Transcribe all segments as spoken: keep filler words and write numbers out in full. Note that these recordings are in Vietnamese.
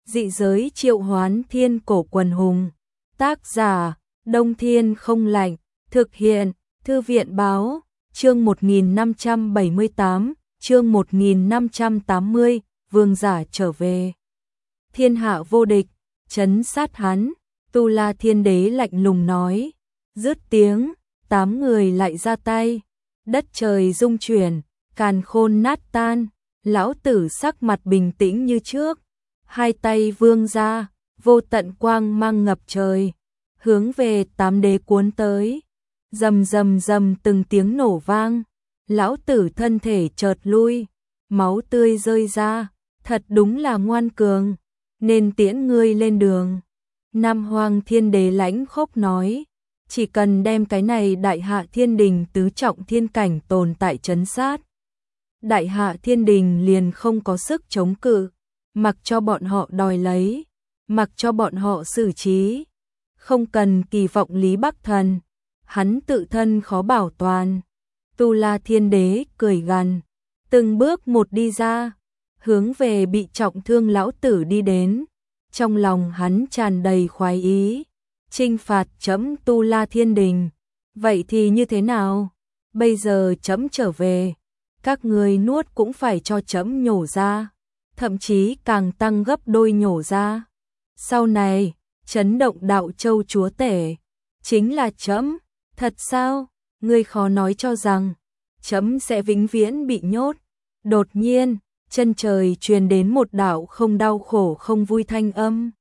Dị giới triệu hoán thiên cổ quần hùng. Tác giả, Đông Thiên không lạnh. Thực hiện, Thư viện báo, chương một nghìn năm trăm bảy mươi tám, chương một nghìn năm trăm tám mươi, vương giả trở về. Thiên hạ vô địch, trấn sát hắn, Tu La Thiên Đế lạnh lùng nói. Dứt tiếng, tám người lại ra tay. Đất trời rung chuyển, càn khôn nát tan, lão tử sắc mặt bình tĩnh như trước. Hai tay vươn ra, vô tận quang mang ngập trời, hướng về tám đế cuốn tới. Rầm rầm rầm từng tiếng nổ vang, lão tử thân thể chợt lui, máu tươi rơi ra, thật đúng là ngoan cường, nên tiễn ngươi lên đường. Nam Hoang Thiên Đế lãnh khốc nói, chỉ cần đem cái này Đại Hạ Thiên Đình tứ trọng thiên cảnh tồn tại trấn sát, Đại Hạ Thiên Đình liền không có sức chống cự, mặc cho bọn họ đòi lấy, mặc cho bọn họ xử trí, không cần kỳ vọng Lý Bắc Thần, hắn tự thân khó bảo toàn. Tu La Thiên Đế cười gằn, từng bước một đi ra, hướng về bị trọng thương lão tử đi đến, trong lòng hắn tràn đầy khoái ý, trinh phạt trẫm Tu La Thiên Đình, vậy thì như thế nào? Bây giờ trẫm trở về, các ngươi nuốt cũng phải cho trẫm nhổ ra, thậm chí càng tăng gấp đôi nhổ ra. Sau này, chấn động Đạo Châu chúa tể, chính là trẫm. Thật sao? Ngươi khó nói cho rằng trẫm sẽ vĩnh viễn bị nhốt. Đột nhiên, chân trời truyền đến một đạo không đau khổ không vui thanh âm.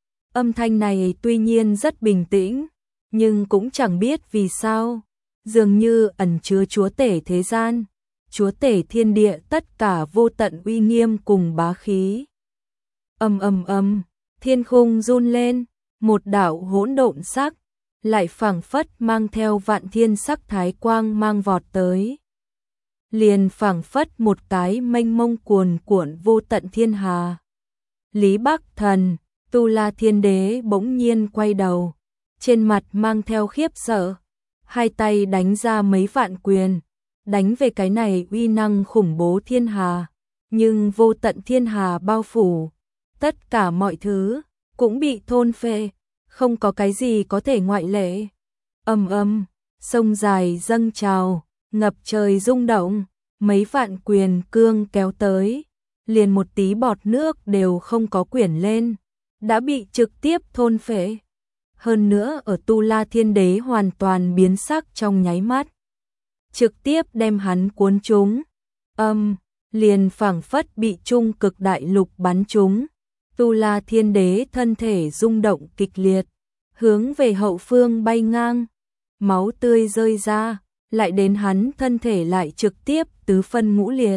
Âm thanh này tuy nhiên rất bình tĩnh, nhưng cũng chẳng biết vì sao, dường như ẩn chứa chúa tể thế gian, chúa tể thiên địa tất cả vô tận uy nghiêm cùng bá khí. Ầm ầm ầm, thiên khung run lên, một đạo hỗn độn sắc lại phảng phất mang theo vạn thiên sắc thái quang mang vọt tới. Liền phảng phất một cái mênh mông cuồn cuộn vô tận thiên hà. Lý Bắc Thần, Tu La Thiên Đế bỗng nhiên quay đầu, trên mặt mang theo khiếp sợ, hai tay đánh ra mấy vạn quyền, đánh về cái này uy năng khủng bố thiên hà, nhưng vô tận thiên hà bao phủ, tất cả mọi thứ cũng bị thôn phệ, không có cái gì có thể ngoại lệ. Ầm ầm, sông dài dâng trào, ngập trời rung động, mấy vạn quyền cương kéo tới, liền một tí bọt nước đều không có quyển lên, đã bị trực tiếp thôn phệ. Hơn nữa ở Tu La Thiên Đế hoàn toàn biến sắc trong nháy mắt, trực tiếp đem hắn cuốn trúng. Âm, liền phảng phất bị trung cực đại lục bắn trúng. Tu La Thiên Đế thân thể rung động kịch liệt, hướng về hậu phương bay ngang, máu tươi rơi ra, lại đến hắn thân thể lại trực tiếp tứ phân ngũ liệt.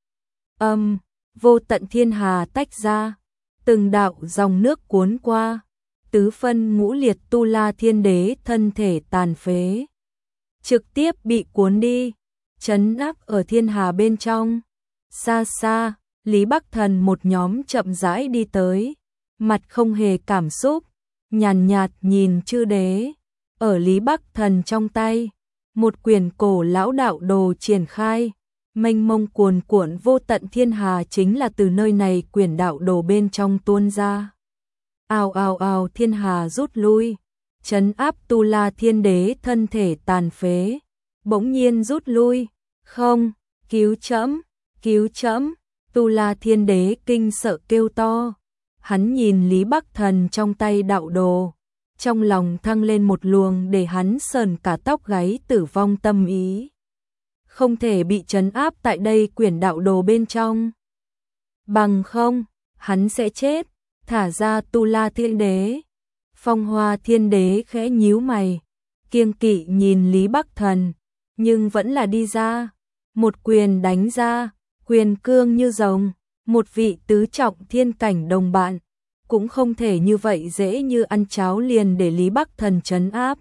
Âm, vô tận thiên hà tách ra, từng đạo dòng nước cuốn qua, tứ phân ngũ liệt Tu La Thiên Đế thân thể tàn phế, trực tiếp bị cuốn đi, trấn áp ở thiên hà bên trong. Xa xa, Lý Bắc Thần một nhóm chậm rãi đi tới, mặt không hề cảm xúc, nhàn nhạt nhìn chư đế. Ở Lý Bắc Thần trong tay, một quyển cổ lão đạo đồ triển khai, mênh mông cuồn cuộn vô tận thiên hà chính là từ nơi này quyển đạo đồ bên trong tuôn ra. Ào ào ào thiên hà rút lui, trấn áp Tu La Thiên Đế thân thể tàn phế, bỗng nhiên rút lui. Không, cứu trẫm, cứu trẫm. Tu La Thiên Đế kinh sợ kêu to, hắn nhìn Lý Bắc Thần trong tay đạo đồ, trong lòng thăng lên một luồng để hắn sờn cả tóc gáy tử vong tâm ý. Không thể bị trấn áp tại đây quyển đạo đồ bên trong, bằng không, hắn sẽ chết. Thả ra Tu La Thiên Đế. Phong Hoa Thiên Đế khẽ nhíu mày, kiêng kỵ nhìn Lý Bắc Thần, nhưng vẫn là đi ra, một quyền đánh ra, quyền cương như rồng, một vị tứ trọng thiên cảnh đồng bạn, cũng không thể như vậy dễ như ăn cháo liền để Lý Bắc Thần trấn áp.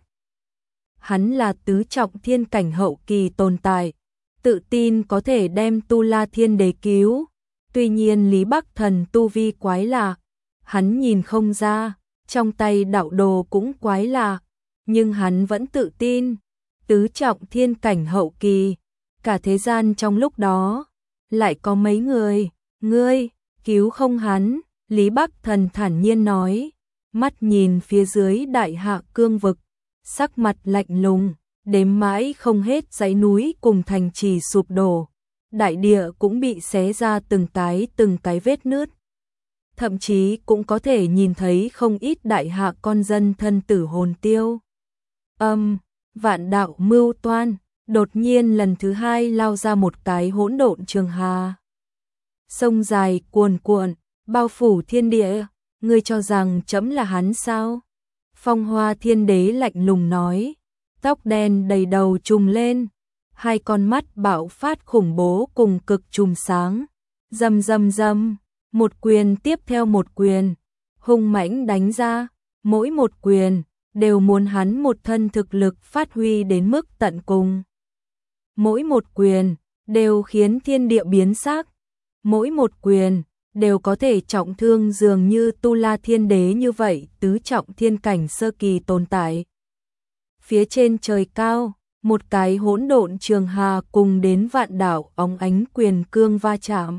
Hắn là tứ trọng thiên cảnh hậu kỳ tồn tại, tự tin có thể đem Tu La Thiên Đế cứu. Tuy nhiên Lý Bắc Thần tu vi quái lạ, hắn nhìn không ra, trong tay đạo đồ cũng quái lạ, nhưng hắn vẫn tự tin, tứ trọng thiên cảnh hậu kỳ, cả thế gian trong lúc đó, lại có mấy người, ngươi, cứu không hắn, Lý Bắc Thần thản nhiên nói, mắt nhìn phía dưới đại hạ cương vực, sắc mặt lạnh lùng, đếm mãi không hết dãy núi cùng thành trì sụp đổ, đại địa cũng bị xé ra từng cái từng cái vết nứt. Thậm chí cũng có thể nhìn thấy không ít đại hạ con dân thân tử hồn tiêu. Âm, vạn đạo mưu toan, đột nhiên lần thứ hai lao ra một cái hỗn độn trường hà. Sông dài cuồn cuộn, bao phủ thiên địa, ngươi cho rằng trẫm là hắn sao? Phong Hoa Thiên Đế lạnh lùng nói, tóc đen đầy đầu trùm lên, hai con mắt bạo phát khủng bố cùng cực trùm sáng, rầm rầm rầm, một quyền tiếp theo một quyền, hung mãnh đánh ra, mỗi một quyền đều muốn hắn một thân thực lực phát huy đến mức tận cùng. Mỗi một quyền đều khiến thiên địa biến sắc, mỗi một quyền đều có thể trọng thương dường như Tu La Thiên Đế như vậy tứ trọng thiên cảnh sơ kỳ tồn tại. Phía trên trời cao, một cái hỗn độn trường hà cùng đến vạn đảo óng ánh quyền cương va chạm.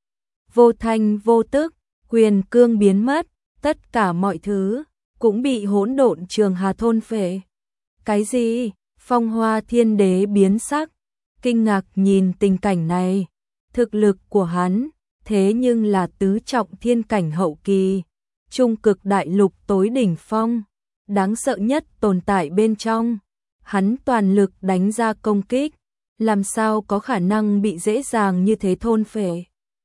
Vô thanh vô tức, quyền cương biến mất, tất cả mọi thứ cũng bị hỗn độn trường hà thôn phệ. Cái gì? Phong Hoa Thiên Đế biến sắc, kinh ngạc nhìn tình cảnh này. Thực lực của hắn thế nhưng là tứ trọng thiên cảnh hậu kỳ, trung cực đại lục tối đỉnh phong, đáng sợ nhất tồn tại bên trong. Hắn toàn lực đánh ra công kích, làm sao có khả năng bị dễ dàng như thế thôn phệ.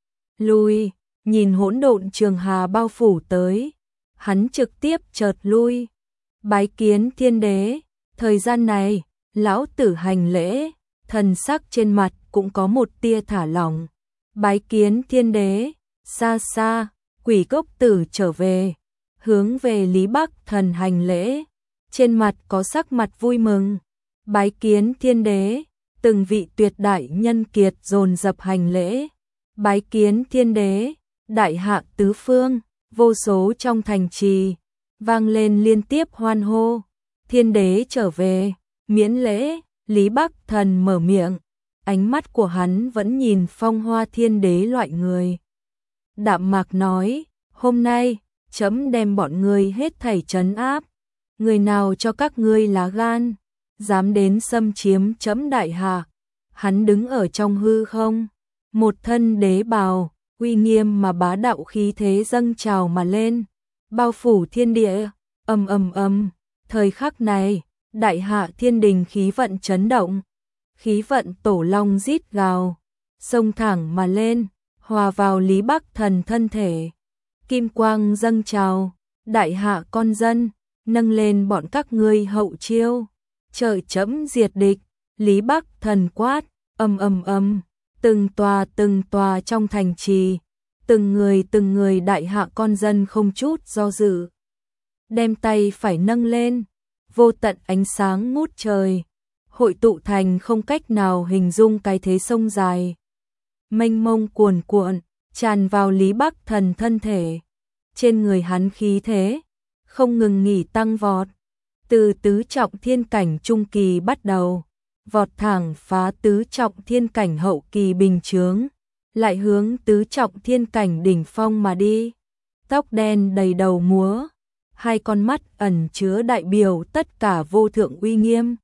Lui, nhìn hỗn độn trường hà bao phủ tới, hắn trực tiếp chợt lui. Bái kiến Thiên Đế, thời gian này, lão tử hành lễ, thần sắc trên mặt cũng có một tia thả lỏng. Bái kiến Thiên Đế, xa xa, Quỷ Cốc Tử trở về, hướng về Lý Bắc Thần hành lễ, trên mặt có sắc mặt vui mừng. Bái kiến Thiên Đế, từng vị tuyệt đại nhân kiệt dồn dập hành lễ. Bái kiến Thiên Đế, đại hạ tứ phương, vô số trong thành trì, vang lên liên tiếp hoan hô. Thiên Đế trở về, miễn lễ. Lý Bắc Thần mở miệng, ánh mắt của hắn vẫn nhìn Phong Hoa Thiên Đế loại người. Đạm mạc nói, hôm nay, chấm đem bọn ngươi hết thảy trấn áp. Người nào cho các ngươi lá gan, dám đến xâm chiếm chấm đại hạ. Hắn đứng ở trong hư không, một thân đế bào, uy nghiêm mà bá đạo khí thế dâng trào mà lên, bao phủ thiên địa, ầm ầm ầm. Thời khắc này, đại hạ thiên đình khí vận chấn động, khí vận tổ long rít gào, xông thẳng mà lên, hòa vào Lý Bắc Thần thân thể. Kim quang dâng trào, đại hạ con dân, nâng lên bọn các ngươi hậu chiêu, trời chấm diệt địch. Lý Bắc Thần quát, ầm ầm ầm, từng tòa từng tòa trong thành trì, từng người từng người đại hạ con dân không chút do dự, đem tay phải nâng lên, vô tận ánh sáng ngút trời, hội tụ thành không cách nào hình dung cái thế sông dài, mênh mông cuồn cuộn, tràn vào Lý Bắc Thần thân thể. Trên người hắn khí thế không ngừng nghỉ tăng vọt, từ tứ trọng thiên cảnh trung kỳ bắt đầu, vọt thẳng phá tứ trọng thiên cảnh hậu kỳ bình chướng, lại hướng tứ trọng thiên cảnh đỉnh phong mà đi. Tóc đen đầy đầu múa, hai con mắt ẩn chứa đại biểu tất cả vô thượng uy nghiêm.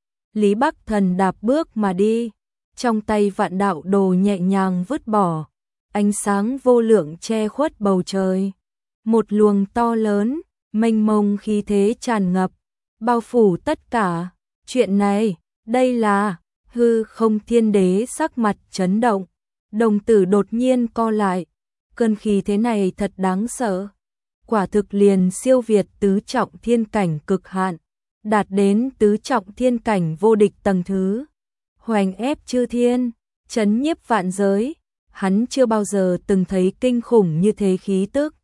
Lý Bắc Thần đạp bước mà đi, trong tay vạn đạo đồ nhẹ nhàng vứt bỏ, ánh sáng vô lượng che khuất bầu trời. Một luồng to lớn, mênh mông khí thế tràn ngập, bao phủ tất cả. Chuyện này, đây là hư không. Thiên Đế sắc mặt chấn động, đồng tử đột nhiên co lại, cơn khí thế này thật đáng sợ. Quả thực liền siêu việt tứ trọng thiên cảnh cực hạn, đạt đến tứ trọng thiên cảnh vô địch tầng thứ, hoành ép chư thiên, chấn nhiếp vạn giới. Hắn chưa bao giờ từng thấy kinh khủng như thế khí tức.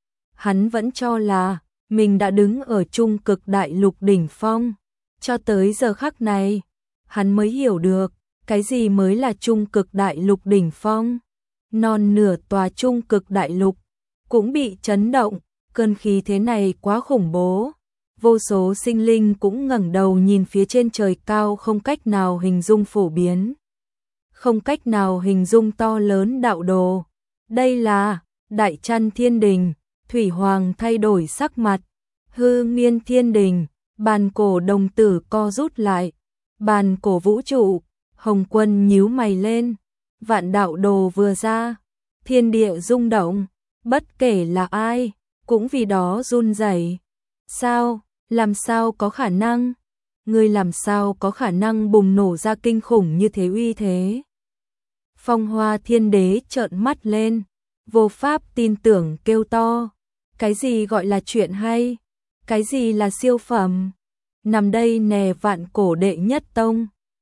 Hắn vẫn cho là mình đã đứng ở trung cực đại lục đỉnh phong, cho tới giờ khắc này, hắn mới hiểu được cái gì mới là trung cực đại lục đỉnh phong. Non nửa tòa trung cực đại lục cũng bị chấn động, cơn khí thế này quá khủng bố. Vô số sinh linh cũng ngẩng đầu nhìn phía trên trời cao, không cách nào hình dung phổ biến, không cách nào hình dung to lớn đạo đồ. Đây là, Đại Trăn Thiên Đình, Thủy Hoàng thay đổi sắc mặt. Hư Nguyên Thiên Đình, bàn cổ đồng tử co rút lại. Bàn cổ vũ trụ, Hồng Quân nhíu mày lên. Vạn đạo đồ vừa ra, thiên địa rung động, bất kể là ai, cũng vì đó run rẩy. Sao, làm sao có khả năng? Ngươi làm sao có khả năng bùng nổ ra kinh khủng như thế uy thế? Phong Hoa Thiên Đế trợn mắt lên, vô pháp tin tưởng kêu to. Cái gì gọi là chuyện hay? Cái gì là siêu phẩm? Nằm đây nè vạn cổ đệ nhất tông,